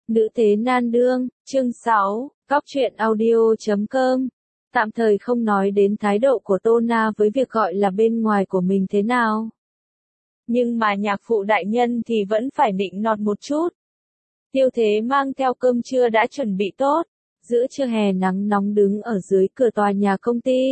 Nữ thế nan đương, chương 6, góc truyện audio.com. Tạm thời không nói đến thái độ của Tô Na với việc gọi là bên ngoài của mình thế nào. Nhưng mà nhạc phụ đại nhân thì vẫn phải nịnh nọt một chút. Tiêu Thế mang theo cơm trưa đã chuẩn bị tốt, giữa trưa hè nắng nóng đứng ở dưới cửa tòa nhà công ty.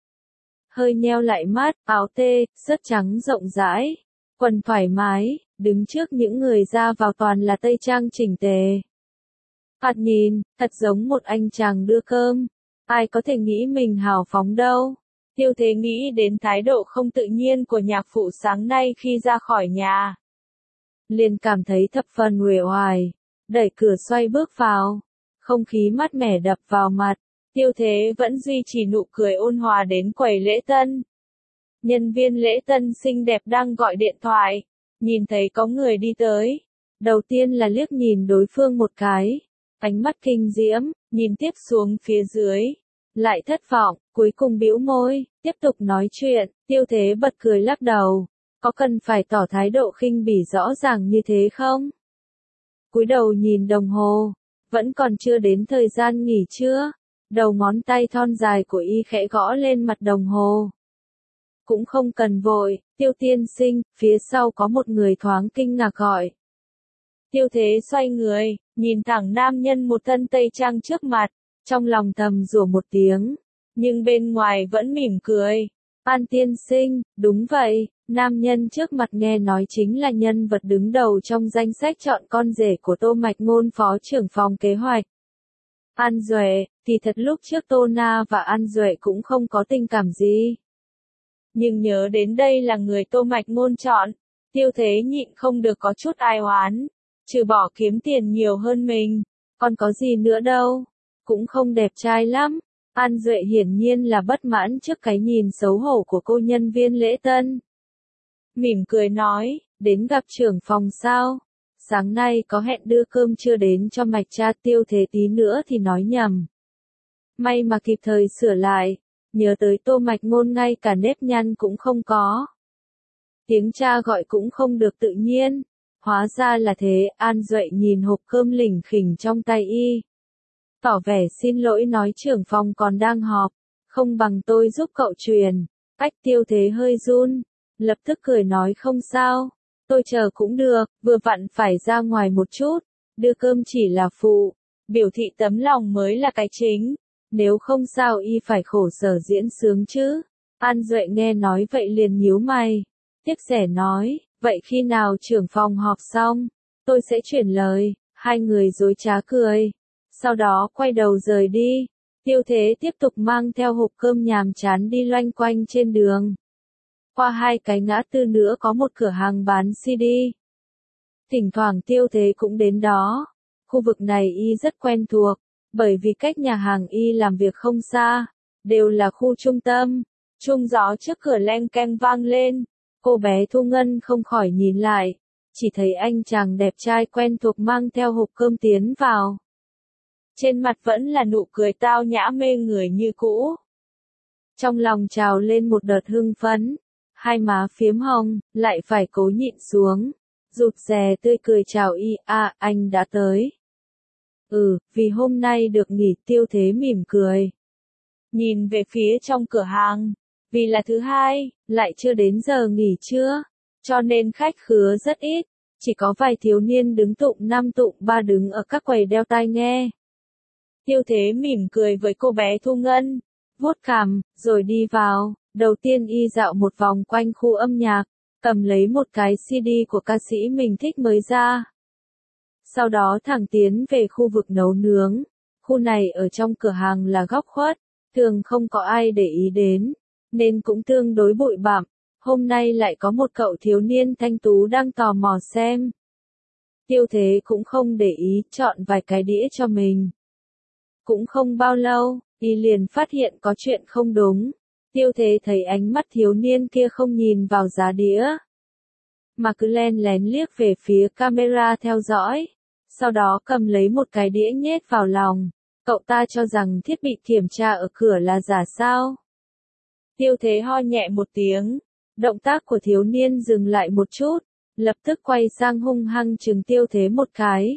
Hơi nheo lại mắt, áo tê, sớt trắng rộng rãi, quần thoải mái, đứng trước những người ra vào toàn là tây trang chỉnh tề. Thoạt nhìn, thật giống một anh chàng đưa cơm. Ai có thể nghĩ mình hào phóng đâu. Tiêu Thế nghĩ đến thái độ không tự nhiên của nhạc phụ sáng nay khi ra khỏi nhà. Liền cảm thấy thập phần uể oải, đẩy cửa xoay bước vào. Không khí mát mẻ đập vào mặt. Tiêu Thế vẫn duy trì nụ cười ôn hòa đến quầy lễ tân. Nhân viên lễ tân xinh đẹp đang gọi điện thoại. Nhìn thấy có người đi tới. Đầu tiên là liếc nhìn đối phương một cái. Ánh mắt kinh diễm, nhìn tiếp xuống phía dưới. Lại thất vọng, cuối cùng bĩu môi, tiếp tục nói chuyện. Tiêu Thế bật cười lắc đầu. Có cần phải tỏ thái độ khinh bỉ rõ ràng như thế không? Cúi đầu nhìn đồng hồ. Vẫn còn chưa đến thời gian nghỉ trưa. Đầu ngón tay thon dài của y khẽ gõ lên mặt đồng hồ. Cũng không cần vội, Tiêu tiên sinh, phía sau có một người thoáng kinh ngạc gọi. Tiêu Thế xoay người, nhìn thẳng nam nhân một thân tây trang trước mặt, trong lòng thầm rủa một tiếng, nhưng bên ngoài vẫn mỉm cười. An tiên sinh, đúng vậy, nam nhân trước mặt nghe nói chính là nhân vật đứng đầu trong danh sách chọn con rể của Tô Mạch Ngôn phó trưởng phòng kế hoạch. An Duệ, thì thật lúc trước Tô Na và An Duệ cũng không có tình cảm gì. Nhưng nhớ đến đây là người Tô Mạch Ngôn chọn, Tiêu Thế nhịn không được có chút ai oán. Trừ bỏ kiếm tiền nhiều hơn mình, còn có gì nữa đâu, cũng không đẹp trai lắm. An Duệ hiển nhiên là bất mãn trước cái nhìn xấu hổ của cô nhân viên lễ tân. Mỉm cười nói, đến gặp trưởng phòng sao? Sáng nay có hẹn đưa cơm trưa đến cho Mạch cha. Tiêu Thế tí nữa thì nói nhầm. May mà kịp thời sửa lại, nhớ tới Tô Mạch Ngôn ngay cả nếp nhăn cũng không có. Tiếng cha gọi cũng không được tự nhiên. Hóa ra là thế. An Duệ nhìn hộp cơm lỉnh khỉnh trong tay y. Tỏ vẻ xin lỗi nói trưởng phòng còn đang họp, không bằng tôi giúp cậu truyền. Ách. Tiêu Thế hơi run, lập tức cười nói không sao, tôi chờ cũng được, vừa vặn phải ra ngoài một chút, đưa cơm chỉ là phụ, biểu thị tấm lòng mới là cái chính, nếu không sao y phải khổ sở diễn sướng chứ. An Duệ nghe nói vậy liền nhíu mày, tiếc rẻ nói, vậy khi nào trưởng phòng họp xong, tôi sẽ chuyển lời. Hai người dối trá cười, sau đó quay đầu rời đi. Tiêu Thế tiếp tục mang theo hộp cơm nhàm chán đi loanh quanh trên đường. Qua hai cái ngã tư nữa có một cửa hàng bán CD. Thỉnh thoảng Tiêu Thế cũng đến đó. Khu vực này y rất quen thuộc, bởi vì cách nhà hàng y làm việc không xa, đều là khu trung tâm. Chuông gió trước cửa leng keng vang lên. Cô bé Thu Ngân không khỏi nhìn lại, chỉ thấy anh chàng đẹp trai quen thuộc mang theo hộp cơm tiến vào. Trên mặt vẫn là nụ cười tao nhã mê người như cũ. Trong lòng trào lên một đợt hưng phấn, hai má phiếm hồng, lại phải cố nhịn xuống, rụt rè tươi cười chào y. Anh đã tới. Vì hôm nay được nghỉ. Tiêu Thế mỉm cười. Nhìn về phía trong cửa hàng, vì là thứ hai, lại chưa đến giờ nghỉ trưa, cho nên khách khứa rất ít, chỉ có vài thiếu niên đứng tụng năm tụng ba đứng ở các quầy đeo tai nghe. Tiêu Thế mỉm cười với cô bé Thu Ngân, vuốt cằm, rồi đi vào. Đầu tiên y dạo một vòng quanh khu âm nhạc, cầm lấy một cái CD của ca sĩ mình thích mới ra. Sau đó thẳng tiến về khu vực nấu nướng. Khu này ở trong cửa hàng là góc khuất, thường không có ai để ý đến, nên cũng tương đối bụi bặm. Hôm nay lại có một cậu thiếu niên thanh tú đang tò mò xem. Tiêu Thế cũng không để ý, chọn vài cái đĩa cho mình. Cũng không bao lâu, y liền phát hiện có chuyện không đúng. Tiêu Thế thấy ánh mắt thiếu niên kia không nhìn vào giá đĩa, mà cứ len lén liếc về phía camera theo dõi. Sau đó cầm lấy một cái đĩa nhét vào lòng. Cậu ta cho rằng thiết bị kiểm tra ở cửa là giả sao? Tiêu Thế ho nhẹ một tiếng. Động tác của thiếu niên dừng lại một chút, lập tức quay sang hung hăng trừng Tiêu Thế một cái.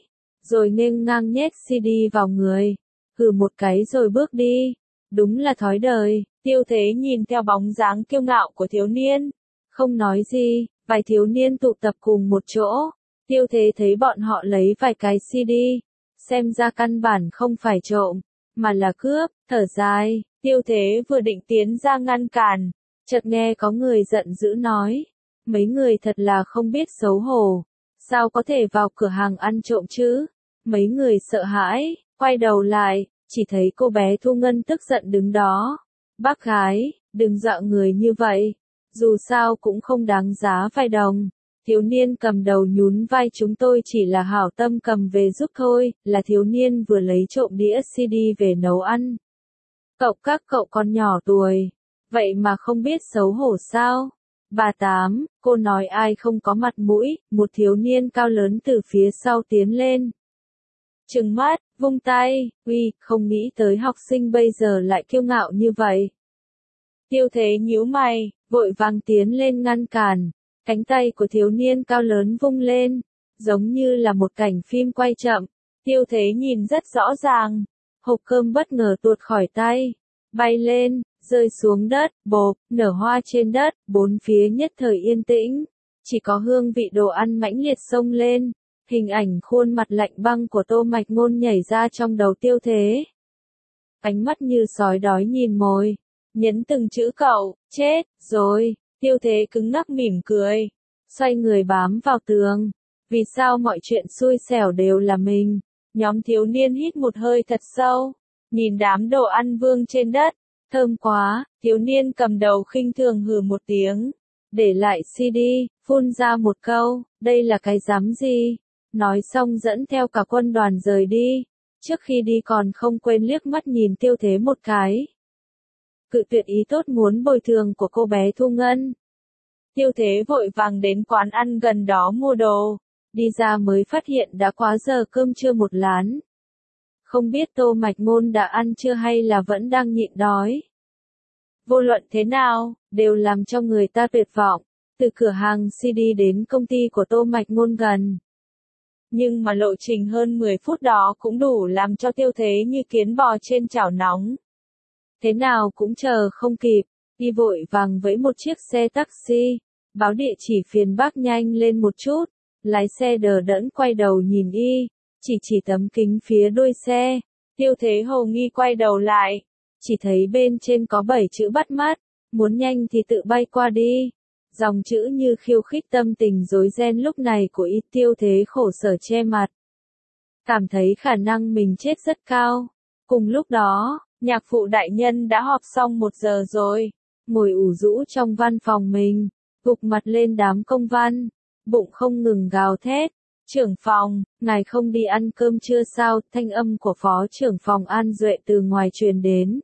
rồi nghênh ngang nhét CD vào người, hừ một cái rồi bước đi. Đúng là thói đời. Tiêu Thế nhìn theo bóng dáng kiêu ngạo của thiếu niên, không nói gì. Vài thiếu niên tụ tập cùng một chỗ. Tiêu Thế thấy bọn họ lấy vài cái CD, xem ra căn bản không phải trộm, mà là cướp, thở dài. Tiêu Thế vừa định tiến ra ngăn cản, chợt nghe có người giận dữ nói, mấy người thật là không biết xấu hổ, sao có thể vào cửa hàng ăn trộm chứ? Mấy người sợ hãi, quay đầu lại, chỉ thấy cô bé Thu Ngân tức giận đứng đó. Bác gái, đừng dọa người như vậy, dù sao cũng không đáng giá vài đồng. Thiếu niên cầm đầu nhún vai, chúng tôi chỉ là hảo tâm cầm về giúp thôi, là thiếu niên vừa lấy trộm đĩa CD về nấu ăn. Các cậu còn nhỏ tuổi, vậy mà không biết xấu hổ sao? Bà Tám, cô nói ai không có mặt mũi, một thiếu niên cao lớn từ phía sau tiến lên. Trừng mắt, vung tay, uy, không nghĩ tới học sinh bây giờ lại kiêu ngạo như vậy. Tiêu Thế nhíu mày, vội vàng tiến lên ngăn cản, cánh tay của thiếu niên cao lớn vung lên, giống như là một cảnh phim quay chậm. Tiêu Thế nhìn rất rõ ràng, hộp cơm bất ngờ tuột khỏi tay, bay lên, rơi xuống đất, bộp, nở hoa trên đất, bốn phía nhất thời yên tĩnh, chỉ có hương vị đồ ăn mãnh liệt xông lên. Hình ảnh khuôn mặt lạnh băng của Tô Mạch Ngôn nhảy ra trong đầu Tiêu Thế. Ánh mắt như sói đói nhìn mồi, nhấn từng chữ cậu, chết, rồi. Tiêu Thế cứng ngắc mỉm cười, xoay người bám vào tường. Vì sao mọi chuyện xui xẻo đều là mình? Nhóm thiếu niên hít một hơi thật sâu, nhìn đám đồ ăn vương trên đất, thơm quá. Thiếu niên cầm đầu khinh thường hừ một tiếng, để lại CD, phun ra một câu, đây là cái dám gì? Nói xong dẫn theo cả quân đoàn rời đi, trước khi đi còn không quên liếc mắt nhìn Tiêu Thế một cái. Cự tuyệt ý tốt muốn bồi thường của cô bé Thu Ngân. Tiêu Thế vội vàng đến quán ăn gần đó mua đồ, đi ra mới phát hiện đã quá giờ cơm trưa một lán. Không biết Tô Mạch Ngôn đã ăn chưa hay là vẫn đang nhịn đói. Vô luận thế nào, đều làm cho người ta tuyệt vọng, từ cửa hàng CD đến công ty của Tô Mạch Ngôn gần. Nhưng mà lộ trình hơn 10 phút đó cũng đủ làm cho Tiêu Thế như kiến bò trên chảo nóng. Thế nào cũng chờ không kịp, đi vội vàng với một chiếc xe taxi, báo địa chỉ phiền bác nhanh lên một chút, lái xe đờ đẫn quay đầu nhìn chỉ tấm kính phía đuôi xe. Tiêu Thế hồ nghi quay đầu lại, chỉ thấy bên trên có 7 chữ bắt mắt, muốn nhanh thì tự bay qua đi. Dòng chữ như khiêu khích tâm tình rối ren lúc này của Tiêu Thế khổ sở che mặt. Cảm thấy khả năng mình chết rất cao. Cùng lúc đó, nhạc phụ đại nhân đã họp xong 1 giờ rồi, ngồi ủ rũ trong văn phòng mình, gục mặt lên đám công văn, bụng không ngừng gào thét. Trưởng phòng, ngài không đi ăn cơm trưa sao? Thanh âm của phó trưởng phòng An Duệ từ ngoài truyền đến.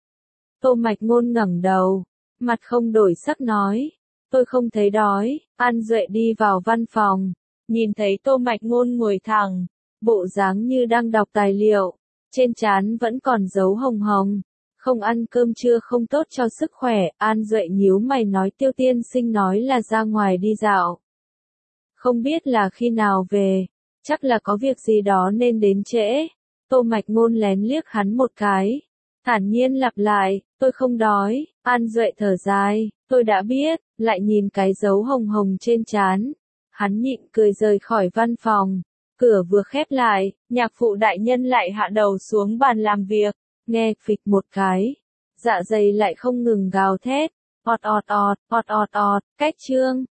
Tô Mạch Ngôn ngẩng đầu, mặt không đổi sắc nói, tôi không thấy đói. An Duệ đi vào văn phòng, nhìn thấy Tô Mạch Ngôn ngồi thẳng, bộ dáng như đang đọc tài liệu, trên trán vẫn còn dấu hồng hồng. Không ăn cơm trưa không tốt cho sức khỏe. An Duệ nhíu mày nói Tiêu tiên sinh nói là ra ngoài đi dạo. Không biết là khi nào về, chắc là có việc gì đó nên đến trễ. Tô Mạch Ngôn lén liếc hắn một cái, thản nhiên lặp lại, tôi không đói. An Duệ thở dài, tôi đã biết, lại nhìn cái dấu hồng hồng trên trán. Hắn nhịn cười rời khỏi văn phòng, cửa vừa khép lại, nhạc phụ đại nhân lại hạ đầu xuống bàn làm việc, nghe phịch một cái, dạ dày lại không ngừng gào thét, ọt ọt ọt, ọt ọt ọt, cách chương.